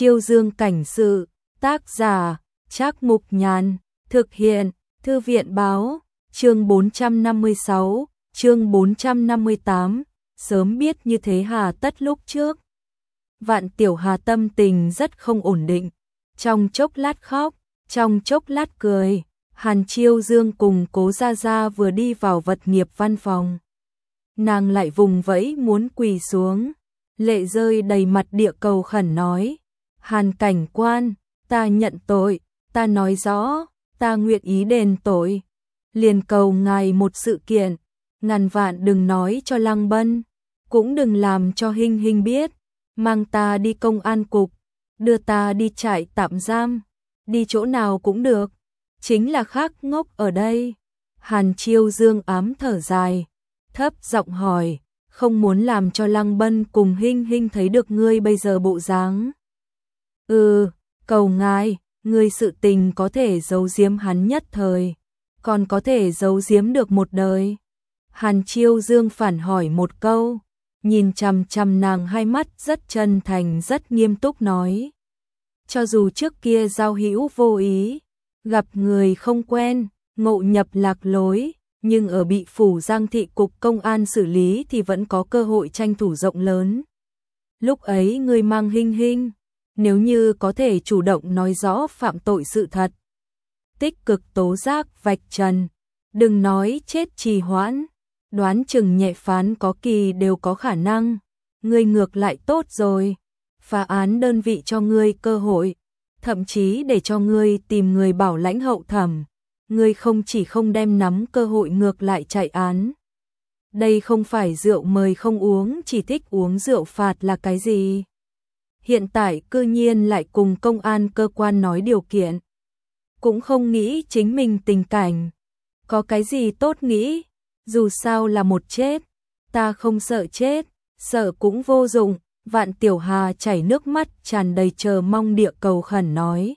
Chiêu Dương cảnh sự, tác giả, Trác Mục Nhàn, thực hiện, Thư viện báo, chương 456, chương 458, sớm biết như thế hà tất lúc trước. Vạn Tiểu Hà tâm tình rất không ổn định, trong chốc lát khóc, trong chốc lát cười. Hàn Chiêu Dương cùng Cố Gia Gia vừa đi vào vật nghiệp văn phòng. Nàng lại vùng vẫy muốn quỳ xuống, lệ rơi đầy mặt địa cầu khẩn nói: Hàn cảnh quan, ta nhận tội, ta nói rõ, ta nguyện ý đền tội. Liền cầu ngài một sự kiện, ngàn vạn đừng nói cho Lăng Bân, cũng đừng làm cho Hinh Hinh biết, mang ta đi công an cục, đưa ta đi trại tạm giam, đi chỗ nào cũng được, chính là khác ngốc ở đây. Hàn Chiêu Dương ám thở dài, thấp giọng hỏi: không muốn làm cho Lăng Bân cùng Hinh Hinh thấy được ngươi bây giờ bộ dáng? Cầu ngài, ngươi sự tình có thể giấu giếm hắn nhất thời, còn có thể giấu giếm được một đời. Hàn Chiêu Dương phản hỏi một câu, nhìn chằm chằm nàng hai mắt rất chân thành rất nghiêm túc nói: cho dù trước kia giao hữu vô ý, gặp người không quen, ngộ nhập lạc lối, nhưng ở bị phủ Giang thị cục công an xử lý thì vẫn có cơ hội tranh thủ rộng lớn. Lúc ấy ngươi mang Hinh Hinh, nếu như có thể chủ động nói rõ phạm tội sự thật, tích cực tố giác vạch trần, đừng nói chết trì hoãn, đoán chừng nhẹ phán có kỳ đều có khả năng. Ngươi ngược lại tốt rồi, phá án đơn vị cho ngươi cơ hội, thậm chí để cho ngươi tìm người bảo lãnh hậu thẩm. Ngươi không chỉ không đem nắm cơ hội ngược lại chạy án. Đây không phải rượu mời không uống, chỉ thích uống rượu phạt là cái gì? Hiện tại cư nhiên lại cùng công an cơ quan nói điều kiện. Cũng không nghĩ chính mình tình cảnh. Có cái gì tốt nghĩ? Dù sao là một chết. Ta không sợ chết, sợ cũng vô dụng. Vạn Tiểu Hà chảy nước mắt tràn đầy chờ mong địa cầu khẩn nói: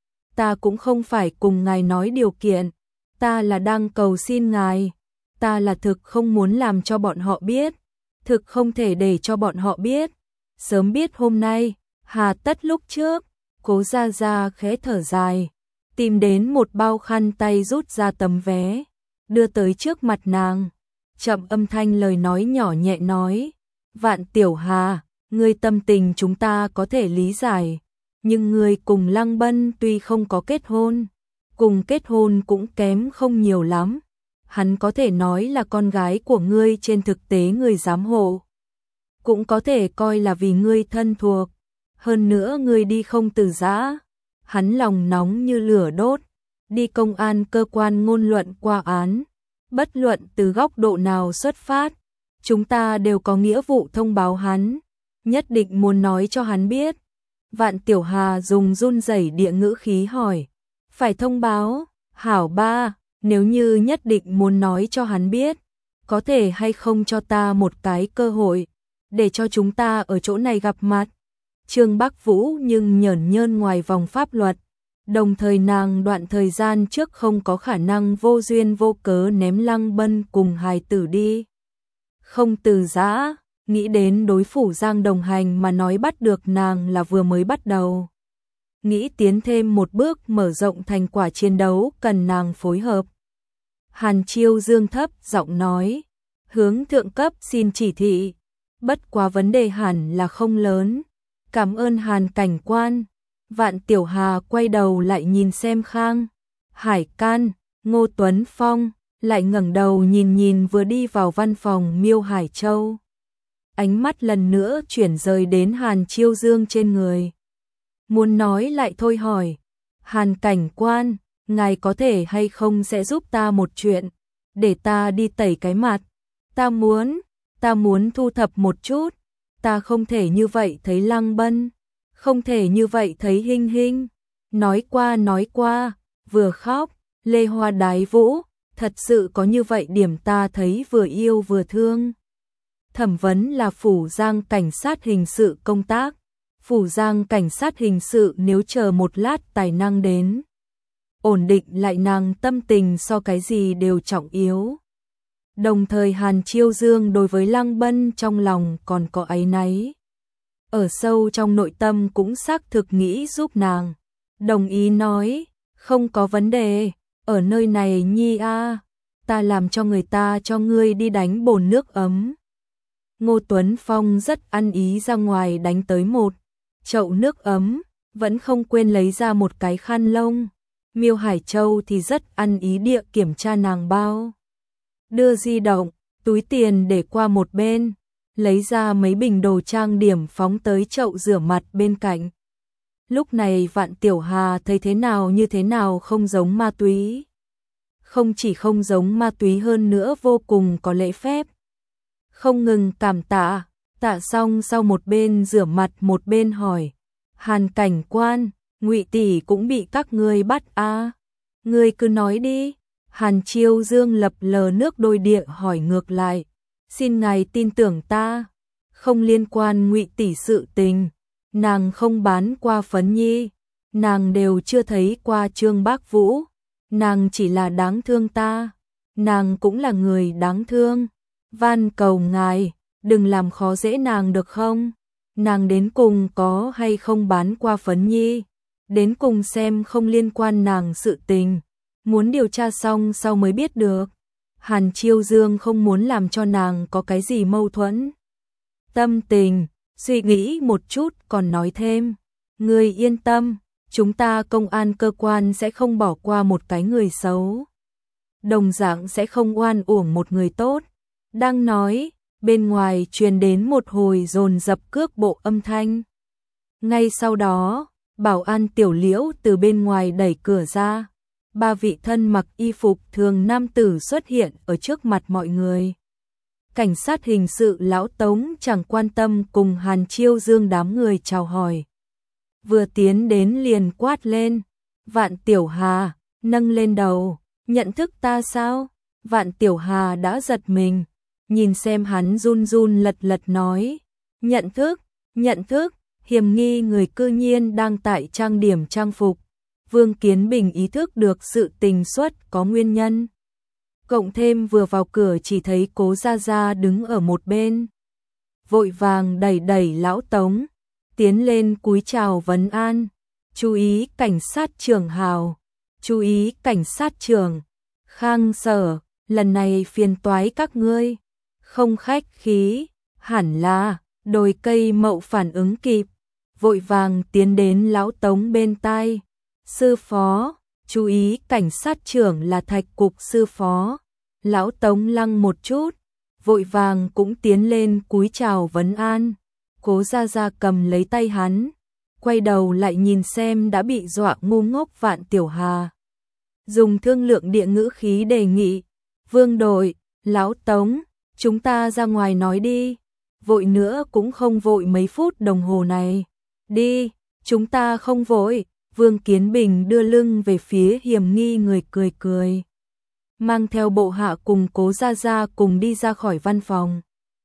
ta cũng không phải cùng ngài nói điều kiện, ta là đang cầu xin ngài, ta là thực không muốn làm cho bọn họ biết, thực không thể để cho bọn họ biết. Sớm biết hôm nay, hà tất lúc trước. Cố Gia Gia khẽ thở dài, tìm đến một bao khăn tay rút ra tấm vé, đưa tới trước mặt nàng, chậm âm thanh lời nói nhỏ nhẹ nói: Vạn Tiểu Hà, ngươi tâm tình chúng ta có thể lý giải, nhưng ngươi cùng Lăng Bân tuy không có kết hôn, cùng kết hôn cũng kém không nhiều lắm. Hắn có thể nói là con gái của ngươi, trên thực tế ngươi giám hộ, cũng có thể coi là vì ngươi thân thuộc. Hơn nữa ngươi đi không từ giã, hắn lòng nóng như lửa đốt, đi công an cơ quan ngôn luận qua án. Bất luận từ góc độ nào xuất phát, chúng ta đều có nghĩa vụ thông báo hắn, nhất định muốn nói cho hắn biết. Vạn Tiểu Hà dùng run rẩy địa ngữ khí hỏi: phải thông báo? Hảo ba, nếu như nhất định muốn nói cho hắn biết, có thể hay không cho ta một cái cơ hội, để cho chúng ta ở chỗ này gặp mặt? Trương Bắc Vũ nhưng nhởn nhơn ngoài vòng pháp luật, đồng thời nàng đoạn thời gian trước không có khả năng vô duyên vô cớ ném Lăng Bân cùng hài tử đi. Không từ giã, nghĩ đến đối phủ Giang đồng hành mà nói bắt được nàng là vừa mới bắt đầu. Nghĩ tiến thêm một bước mở rộng thành quả chiến đấu cần nàng phối hợp. Hàn Chiêu Dương thấp giọng nói: hướng thượng cấp xin chỉ thị, bất quá vấn đề hẳn là không lớn. Cảm ơn Hàn cảnh quan. Vạn Tiểu Hà quay đầu lại nhìn xem Khang Hải Can, Ngô Tuấn Phong, lại ngẩng đầu nhìn vừa đi vào văn phòng Miêu Hải Châu. Ánh mắt lần nữa chuyển rời đến Hàn Chiêu Dương trên người. Muốn nói lại thôi hỏi: Hàn cảnh quan, ngài có thể hay không sẽ giúp ta một chuyện, để ta đi tẩy cái mặt. Ta muốn thu thập một chút. Ta không thể như vậy thấy Lăng Bân, không thể như vậy thấy Hinh Hinh. Nói qua, vừa khóc, lê hoa đái vũ, thật sự có như vậy điểm ta thấy vừa yêu vừa thương. Thẩm vấn là phủ Giang cảnh sát hình sự công tác. Phủ Giang cảnh sát hình sự nếu chờ một lát tài năng đến, ổn định lại nàng tâm tình so cái gì đều trọng yếu. Đồng thời Hàn Chiêu Dương đối với Lăng Bân trong lòng còn có áy náy. ở sâu trong nội tâm cũng xác thực nghĩ giúp nàng. Đồng ý nói, không có vấn đề, ở nơi này nhi a, ta làm cho người ta cho ngươi đi đánh bồn nước ấm. Ngô Tuấn Phong rất ăn ý ra ngoài đánh tới một chậu nước ấm, vẫn không quên lấy ra một cái khăn lông. Miêu Hải Châu thì rất ăn ý địa kiểm tra nàng bao. Đưa di động, túi tiền để qua một bên, lấy ra mấy bình đồ trang điểm phóng tới chậu rửa mặt bên cạnh. Lúc này Vạn Tiểu Hà thấy thế nào như thế nào không giống ma túy. Không chỉ không giống ma túy hơn nữa vô cùng có lễ phép. Không ngừng cảm tạ, tạ xong sau một bên rửa mặt một bên hỏi. Hàn cảnh quan, Ngụy tỷ cũng bị các ngươi bắt à? Ngươi cứ nói đi. Hàn Chiêu Dương lập lờ nước đôi địa hỏi ngược lại. Xin ngài tin tưởng ta, không liên quan Ngụy tỷ sự tình. Nàng không bán qua Phấn Nhi, nàng đều chưa thấy qua Trương Bác Vũ, nàng chỉ là đáng thương ta, nàng cũng là người đáng thương. Van cầu ngài, đừng làm khó dễ nàng được không? Nàng đến cùng có hay không bán qua Phấn Nhi, đến cùng xem không liên quan nàng sự tình, muốn điều tra xong sau mới biết được. Hàn Chiêu Dương không muốn làm cho nàng có cái gì mâu thuẫn tâm tình, suy nghĩ một chút còn nói thêm, ngươi yên tâm, chúng ta công an cơ quan sẽ không bỏ qua một cái người xấu, đồng dạng sẽ không oan uổng một người tốt. Đang nói, bên ngoài truyền đến một hồi dồn dập cước bộ âm thanh. Ngay sau đó, bảo an Tiểu Liễu từ bên ngoài đẩy cửa ra, ba vị thân mặc y phục thường nam tử xuất hiện ở trước mặt mọi người. Cảnh sát hình sự lão Tống chẳng quan tâm cùng Hàn Chiêu Dương đám người chào hỏi. Vừa tiến đến liền quát lên, Vạn Tiểu Hà, nâng lên đầu, nhận thức ta sao? Vạn Tiểu Hà đã giật mình, nhìn xem hắn run run lật lật nói, nhận thức, hiểm nghi người cư nhiên đang tại trang điểm trang phục. Vương Kiến Bình ý thức được sự tình xuất có nguyên nhân. Cộng thêm vừa vào cửa chỉ thấy Cố Gia Gia đứng ở một bên. Vội vàng đẩy đẩy lão Tống, tiến lên cúi chào vấn an. Chú ý cảnh sát trưởng Hào, chú ý cảnh sát trưởng Khang Sở, lần này phiền toái các ngươi. Không khách khí, hẳn là, đồi cây mậu phản ứng kịp. Vội vàng tiến đến lão Tống bên tai. Sư phó, chú ý cảnh sát trưởng là Thạch cục sư phó. Lão Tống lăng một chút, vội vàng cũng tiến lên cúi chào vấn an. Cố Gia Gia cầm lấy tay hắn, quay đầu lại nhìn xem đã bị dọa ngu ngốc Vạn Tiểu Hà. Dùng thương lượng địa ngữ khí đề nghị, Vương đội, lão Tống, chúng ta ra ngoài nói đi, vội nữa cũng không vội mấy phút đồng hồ này. Đi, chúng ta không vội. Vương Kiến Bình đưa lưng về phía hiểm nghi người cười cười, mang theo bộ hạ cùng Cố Gia Gia cùng đi ra khỏi văn phòng.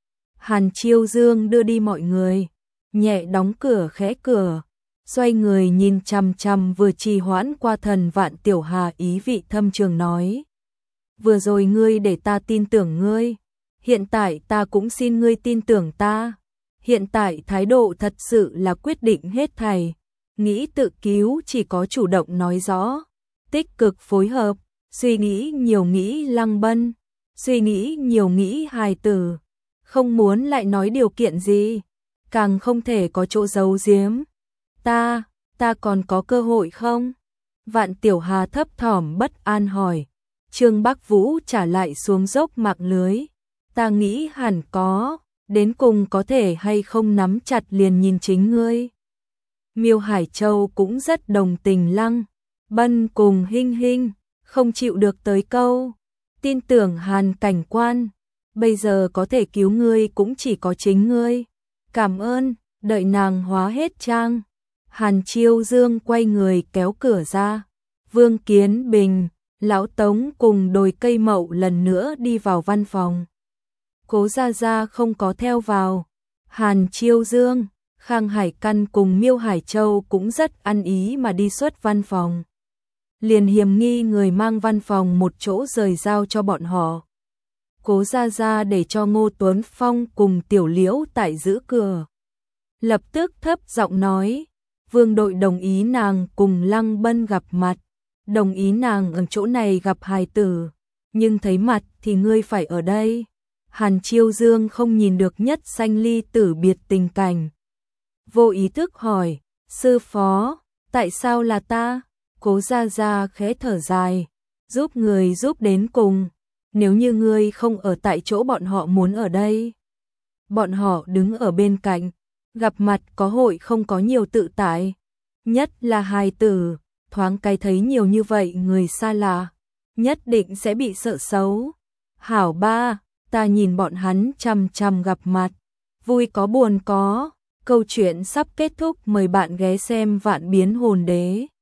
Hàn Chiêu Dương đưa đi mọi người, nhẹ đóng cửa khẽ cửa, xoay người nhìn chằm chằm vừa trì hoãn qua thần Vạn Tiểu Hà ý vị thâm trường nói. Vừa rồi ngươi để ta tin tưởng ngươi, hiện tại ta cũng xin ngươi tin tưởng ta. Hiện tại thái độ thật sự là quyết định hết thảy. Nghĩ tự cứu chỉ có chủ động nói rõ, tích cực phối hợp, suy nghĩ nhiều nghĩ lăng bân, suy nghĩ nhiều nghĩ hài tử, không muốn lại nói điều kiện gì, càng không thể có chỗ giấu giếm. Ta còn có cơ hội không? Vạn Tiểu Hà thấp thỏm bất an hỏi. Trương Bắc Vũ trả lại xuống dốc mạng lưới. Ta nghĩ hẳn có, đến cùng có thể hay không nắm chặt liền nhìn chính ngươi. Miêu Hải Châu cũng rất đồng tình Lăng Bân cùng Hinh Hinh, không chịu được tới câu. Tin tưởng Hàn cảnh quan, bây giờ có thể cứu ngươi cũng chỉ có chính ngươi. Cảm ơn, đợi nàng hóa hết trang. Hàn Chiêu Dương quay người kéo cửa ra. Vương Kiến Bình, lão Tống cùng đồi cây mậu lần nữa đi vào văn phòng. Cố Gia Gia không có theo vào. Hàn Chiêu Dương, Khang Hải Căn cùng Miêu Hải Châu cũng rất ăn ý mà đi xuất văn phòng. Liền hiểm nghi người mang văn phòng một chỗ rời giao cho bọn họ. Cố Gia Gia để cho Ngô Tuấn Phong cùng Tiểu Liễu tại giữ cửa. lập tức thấp giọng nói, Vương đội đồng ý nàng cùng Lăng Bân gặp mặt, đồng ý nàng ở chỗ này gặp hài tử, nhưng thấy mặt thì ngươi phải ở đây. Hàn Chiêu Dương không nhìn được Nhất Sanh ly tử biệt tình cảnh. Vô ý thức hỏi, sư phó, tại sao là ta? Cố Gia Gia khẽ thở dài, giúp người giúp đến cùng, nếu như ngươi không ở tại chỗ bọn họ muốn ở đây. Bọn họ đứng ở bên cạnh, gặp mặt có hội không có nhiều tự tại, nhất là hài tử, thoáng cái thấy nhiều như vậy người xa lạ, nhất định sẽ bị sợ xấu. Hảo ba, ta nhìn bọn hắn chằm chằm gặp mặt, vui có buồn có. Câu chuyện sắp kết thúc, mời bạn ghé xem Vạn Biến Hồn Đế.